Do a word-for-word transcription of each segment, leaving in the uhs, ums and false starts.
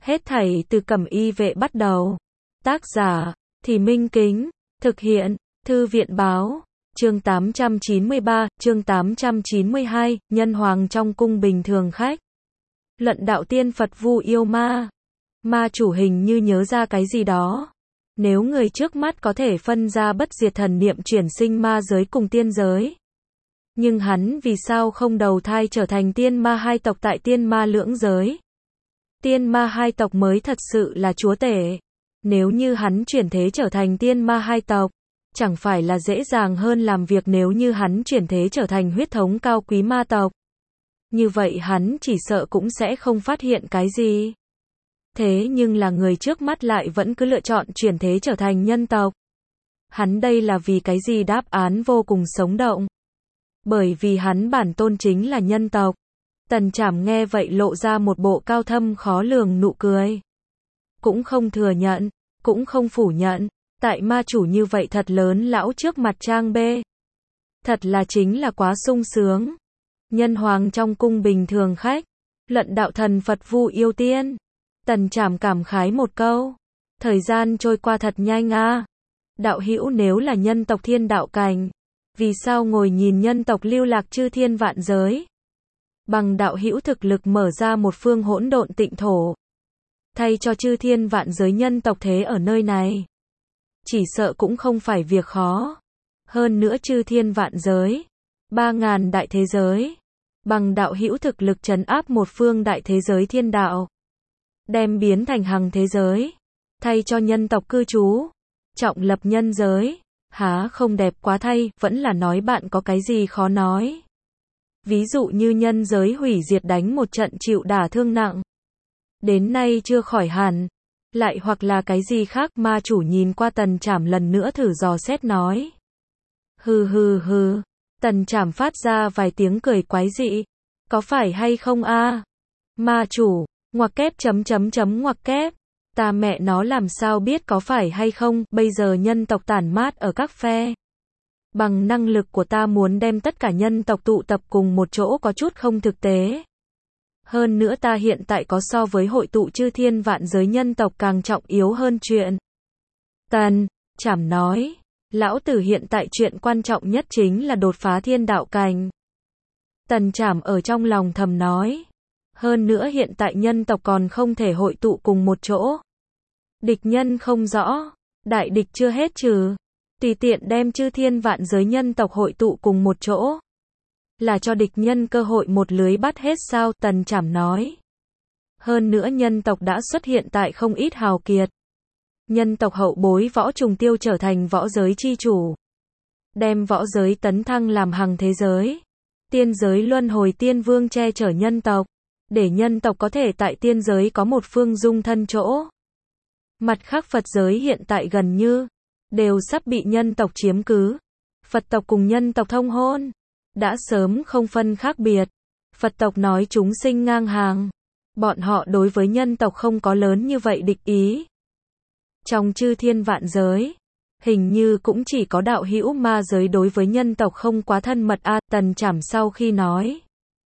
Hết thảy từ Cẩm Y Vệ bắt đầu. Tác giả, Thì Minh Kính. Thực hiện, Thư viện Báo. Chương tám trăm chín mươi ba, chương tám trăm chín mươi hai, nhân hoàng trong cung bình thường khách. Luận đạo tiên Phật vu yêu ma. Ma chủ hình như nhớ ra cái gì đó. Nếu người trước mắt có thể phân ra bất diệt thần niệm chuyển sinh ma giới cùng tiên giới. Nhưng hắn vì sao không đầu thai trở thành tiên ma hai tộc tại tiên ma lưỡng giới? Tiên ma hai tộc mới thật sự là chúa tể. Nếu như hắn chuyển thế trở thành tiên ma hai tộc, chẳng phải là dễ dàng hơn làm việc nếu như hắn chuyển thế trở thành huyết thống cao quý ma tộc. Như vậy hắn chỉ sợ cũng sẽ không phát hiện cái gì. Thế nhưng là người trước mắt lại vẫn cứ lựa chọn chuyển thế trở thành nhân tộc. Hắn đây là vì cái gì? Đáp án vô cùng sống động. Bởi vì hắn bản tôn chính là nhân tộc. Tần Trảm nghe vậy lộ ra một bộ cao thâm khó lường nụ cười. Cũng không thừa nhận, cũng không phủ nhận, tại ma chủ như vậy thật lớn lão trước mặt trang bê. Thật là chính là quá sung sướng. Nhân hoàng trong cung bình thường khách, luận đạo thần Phật vu yêu tiên. Tần Trảm cảm khái một câu. Thời gian trôi qua thật nhanh a. Đạo hữu nếu là nhân tộc thiên đạo cảnh, vì sao ngồi nhìn nhân tộc lưu lạc chư thiên vạn giới? Bằng đạo hữu thực lực mở ra một phương hỗn độn tịnh thổ, thay cho chư thiên vạn giới nhân tộc thế ở nơi này, chỉ sợ cũng không phải việc khó. Hơn nữa chư thiên vạn giới, ba ngàn đại thế giới, bằng đạo hữu thực lực trấn áp một phương đại thế giới thiên đạo, đem biến thành hằng thế giới, thay cho nhân tộc cư trú, trọng lập nhân giới, há không đẹp quá thay? Vẫn là nói bạn có cái gì khó nói? Ví dụ như nhân giới hủy diệt đánh một trận chịu đả thương nặng, đến nay chưa khỏi hẳn, lại hoặc là cái gì khác? Ma chủ nhìn qua Tần Trảm lần nữa thử dò xét nói. Hừ hừ hừ, Tần Trảm phát ra vài tiếng cười quái dị. Có phải hay không a? Ma chủ, ngoặc kép chấm chấm chấm ngoặc kép. Ta mẹ nó làm sao biết có phải hay không? Bây giờ nhân tộc tản mát ở các phe. Bằng năng lực của ta muốn đem tất cả nhân tộc tụ tập cùng một chỗ có chút không thực tế. Hơn nữa ta hiện tại có so với hội tụ chư thiên vạn giới nhân tộc càng trọng yếu hơn chuyện. Tần Trảm nói, lão tử hiện tại chuyện quan trọng nhất chính là đột phá thiên đạo cảnh. Tần Trảm ở trong lòng thầm nói. Hơn nữa hiện tại nhân tộc còn không thể hội tụ cùng một chỗ. Địch nhân không rõ, đại địch chưa hết trừ. Tùy tiện đem chư thiên vạn giới nhân tộc hội tụ cùng một chỗ, là cho địch nhân cơ hội một lưới bắt hết sao? Tần Trảm nói. Hơn nữa nhân tộc đã xuất hiện tại không ít hào kiệt. Nhân tộc hậu bối Võ Trùng Tiêu trở thành võ giới chi chủ, đem võ giới tấn thăng làm hằng thế giới. Tiên giới luân hồi tiên vương che chở nhân tộc, để nhân tộc có thể tại tiên giới có một phương dung thân chỗ. Mặt khác Phật giới hiện tại gần như đều sắp bị nhân tộc chiếm cứ. Phật tộc cùng nhân tộc thông hôn, đã sớm không phân khác biệt. Phật tộc nói chúng sinh ngang hàng, bọn họ đối với nhân tộc không có lớn như vậy địch ý. Trong chư thiên vạn giới, hình như cũng chỉ có đạo hữu ma giới đối với nhân tộc không quá thân mật a. Tần Trảm sau khi nói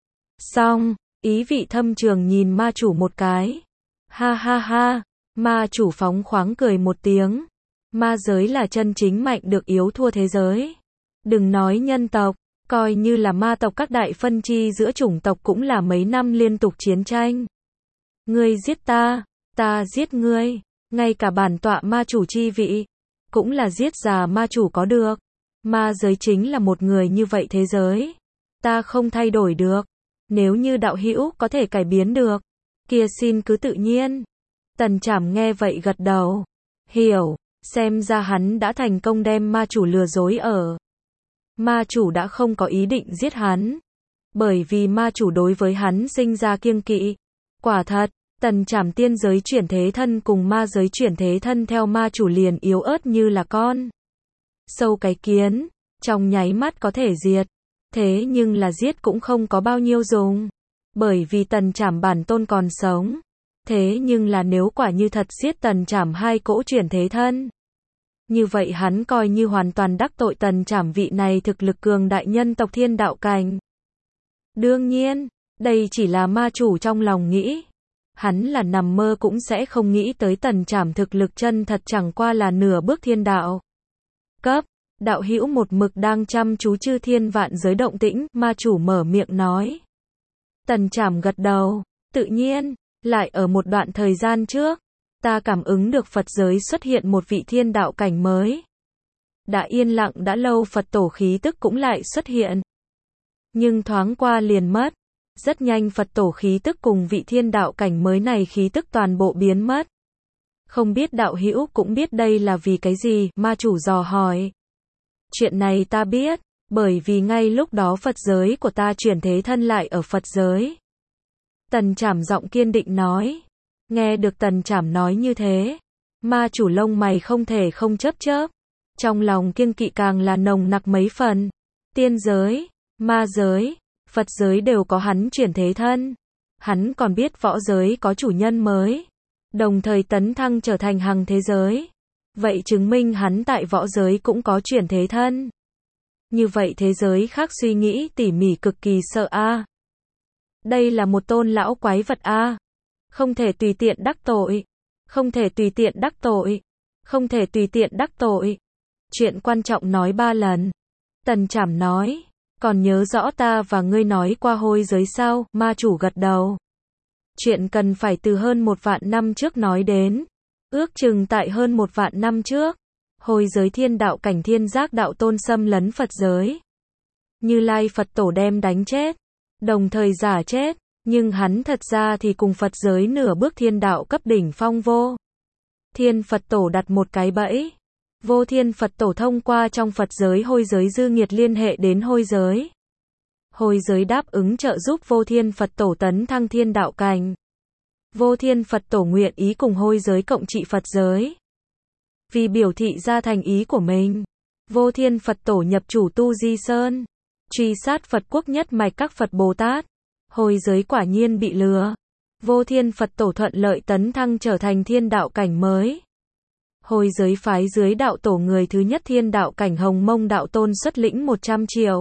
xong, ý vị thâm trường nhìn ma chủ một cái. Ha ha ha, ma chủ phóng khoáng cười một tiếng. Ma giới là chân chính mạnh được yếu thua thế giới. Đừng nói nhân tộc, coi như là ma tộc các đại phân chi giữa chủng tộc cũng là mấy năm liên tục chiến tranh. Ngươi giết ta, ta giết ngươi, ngay cả bản tọa ma chủ chi vị, cũng là giết già ma chủ có được. Ma giới chính là một người như vậy thế giới. Ta không thay đổi được. Nếu như đạo hữu có thể cải biến được, kia xin cứ tự nhiên. Tần Trảm nghe vậy gật đầu. Hiểu, xem ra hắn đã thành công đem ma chủ lừa dối ở. Ma chủ đã không có ý định giết hắn, bởi vì ma chủ đối với hắn sinh ra kiêng kỵ. Quả thật, Tần Trảm tiên giới chuyển thế thân cùng ma giới chuyển thế thân theo ma chủ liền yếu ớt như là con sâu cái kiến, trong nháy mắt có thể diệt. Thế nhưng là giết cũng không có bao nhiêu dùng, bởi vì Tần Trảm bản tôn còn sống. Thế nhưng là nếu quả như thật giết Tần Trảm hai cỗ chuyển thế thân, như vậy hắn coi như hoàn toàn đắc tội Tần Trảm vị này thực lực cường đại nhân tộc thiên đạo cảnh. Đương nhiên, đây chỉ là ma chủ trong lòng nghĩ. Hắn là nằm mơ cũng sẽ không nghĩ tới Tần Trảm thực lực chân thật chẳng qua là nửa bước thiên đạo cấp. Đạo hữu một mực đang chăm chú chư thiên vạn giới động tĩnh, ma chủ mở miệng nói. Tần Trảm gật đầu, tự nhiên, lại ở một đoạn thời gian trước, ta cảm ứng được Phật giới xuất hiện một vị thiên đạo cảnh mới. Đã yên lặng đã lâu Phật tổ khí tức cũng lại xuất hiện. Nhưng thoáng qua liền mất. Rất nhanh Phật tổ khí tức cùng vị thiên đạo cảnh mới này khí tức toàn bộ biến mất. Không biết đạo hữu cũng biết đây là vì cái gì, ma chủ dò hỏi. Chuyện này ta biết, bởi vì ngay lúc đó Phật giới của ta chuyển thế thân lại ở Phật giới. Tần Trảm giọng kiên định nói. Nghe được Tần Trảm nói như thế, ma chủ lông mày không thể không chớp chớp. Trong lòng kiêng kỵ càng là nồng nặc mấy phần. Tiên giới, ma giới, Phật giới đều có hắn chuyển thế thân. Hắn còn biết võ giới có chủ nhân mới. Đồng thời tấn thăng trở thành hằng thế giới. Vậy chứng minh hắn tại võ giới cũng có chuyển thế thân. Như vậy thế giới khác suy nghĩ tỉ mỉ cực kỳ sợ a. À. Đây là một tôn lão quái vật a. À. Không thể tùy tiện đắc tội. Không thể tùy tiện đắc tội. Không thể tùy tiện đắc tội. Chuyện quan trọng nói ba lần. Tần Trảm nói. Còn nhớ rõ ta và ngươi nói qua hôi giới sao, ma chủ gật đầu. Chuyện cần phải từ hơn một vạn năm trước nói đến. Ước chừng tại hơn một vạn năm trước. Hôi giới thiên đạo cảnh thiên giác đạo tôn xâm lấn Phật giới. Như Lai Phật tổ đem đánh chết. Đồng thời giả chết. Nhưng hắn thật ra thì cùng Phật giới nửa bước thiên đạo cấp đỉnh phong vô. Thiên Phật tổ đặt một cái bẫy. Vô Thiên Phật tổ thông qua trong Phật giới hôi giới dư nghiệt liên hệ đến hôi giới. Hôi giới đáp ứng trợ giúp Vô Thiên Phật tổ tấn thăng thiên đạo cảnh. Vô Thiên Phật tổ nguyện ý cùng hôi giới cộng trị Phật giới. Vì biểu thị ra thành ý của mình, Vô Thiên Phật tổ nhập chủ Tu Di Sơn, truy sát Phật quốc nhất mạch các Phật Bồ Tát. Hôi giới quả nhiên bị lừa. Vô Thiên Phật tổ thuận lợi tấn thăng trở thành thiên đạo cảnh mới. Hôi giới phái dưới đạo tổ người thứ nhất thiên đạo cảnh Hồng Mông đạo tôn xuất lĩnh một trăm triệu.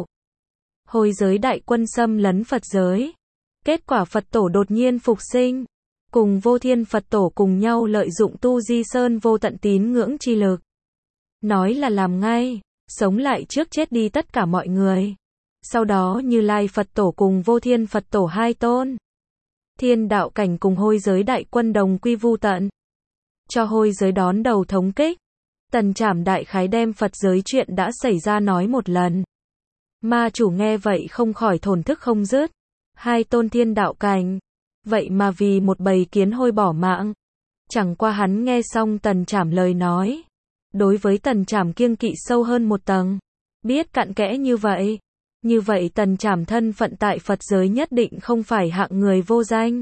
Hôi giới đại quân xâm lấn Phật giới. Kết quả Phật tổ đột nhiên phục sinh. Cùng Vô Thiên Phật tổ cùng nhau lợi dụng Tu Di Sơn vô tận tín ngưỡng chi lực. Nói là làm ngay, sống lại trước chết đi tất cả mọi người. Sau đó Như Lai Phật tổ cùng Vô Thiên Phật tổ hai tôn. Thiên đạo cảnh cùng hôi giới đại quân đồng quy vu tận. Cho hôi giới đón đầu thống kích. Tần Trảm đại khái đem Phật giới chuyện đã xảy ra nói một lần. Ma chủ nghe vậy không khỏi thổn thức không dứt. Hai tôn thiên đạo cảnh. Vậy mà vì một bầy kiến hôi bỏ mạng. Chẳng qua hắn nghe xong Tần Trảm lời nói. Đối với Tần Trảm kiêng kỵ sâu hơn một tầng. Biết cặn kẽ như vậy. Như vậy Tần Trảm thân phận tại Phật giới nhất định không phải hạng người vô danh.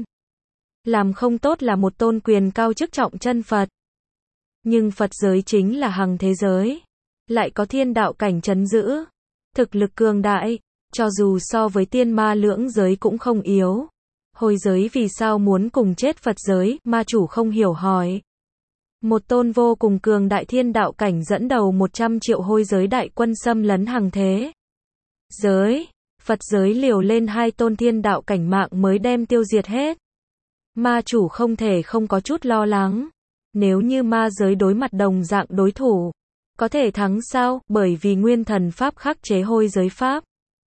Làm không tốt là một tôn quyền cao chức trọng chân Phật. Nhưng Phật giới chính là hằng thế giới. Lại có thiên đạo cảnh trấn giữ. Thực lực cường đại. Cho dù so với tiên ma lưỡng giới cũng không yếu. Hôi giới vì sao muốn cùng chết Phật giới, ma chủ không hiểu hỏi. Một tôn vô cùng cường đại thiên đạo cảnh dẫn đầu một trăm triệu hôi giới đại quân xâm lấn hằng thế giới. Phật giới liều lên hai tôn thiên đạo cảnh mạng mới đem tiêu diệt hết. Ma chủ không thể không có chút lo lắng. Nếu như ma giới đối mặt đồng dạng đối thủ, có thể thắng sao? Bởi vì nguyên thần pháp khắc chế hôi giới pháp.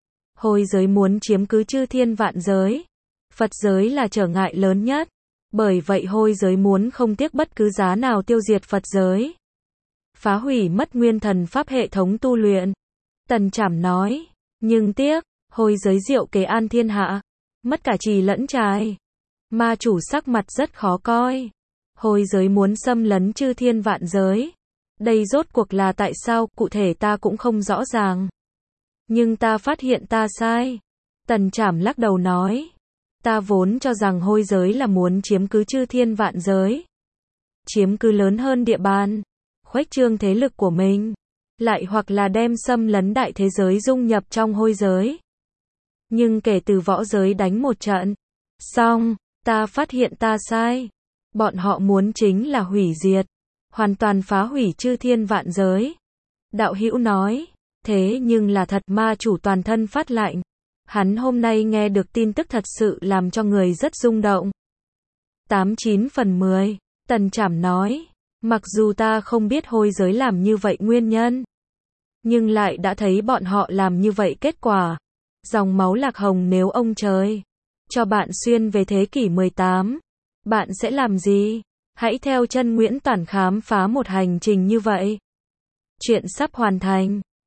Hôi giới muốn chiếm cứ chư thiên vạn giới. Phật giới là trở ngại lớn nhất. Bởi vậy hôi giới muốn không tiếc bất cứ giá nào tiêu diệt Phật giới. Phá hủy mất nguyên thần pháp hệ thống tu luyện. Tần Trảm nói. Nhưng tiếc, hôi giới diệu kế an thiên hạ. Mất cả trì lẫn trài. Ma chủ sắc mặt rất khó coi. Hôi giới muốn xâm lấn chư thiên vạn giới. Đây rốt cuộc là tại sao, cụ thể ta cũng không rõ ràng. Nhưng ta phát hiện ta sai. Tần Trảm lắc đầu nói. Ta vốn cho rằng hôi giới là muốn chiếm cứ chư thiên vạn giới. Chiếm cứ lớn hơn địa bàn. Khuếch trương thế lực của mình. Lại hoặc là đem xâm lấn đại thế giới dung nhập trong hôi giới. Nhưng kể từ võ giới đánh một trận. Xong, ta phát hiện ta sai. Bọn họ muốn chính là hủy diệt. Hoàn toàn phá hủy chư thiên vạn giới. Đạo hữu nói. Thế nhưng là thật, ma chủ toàn thân phát lạnh. Hắn hôm nay nghe được tin tức thật sự làm cho người rất rung động. tám chín phần mười. Tần Trảm nói, mặc dù ta không biết hôi giới làm như vậy nguyên nhân, nhưng lại đã thấy bọn họ làm như vậy kết quả. Dòng máu Lạc Hồng nếu ông trời cho bạn xuyên về thế kỷ mười tám, bạn sẽ làm gì? Hãy theo chân Nguyễn Toản khám phá một hành trình như vậy. Chuyện sắp hoàn thành.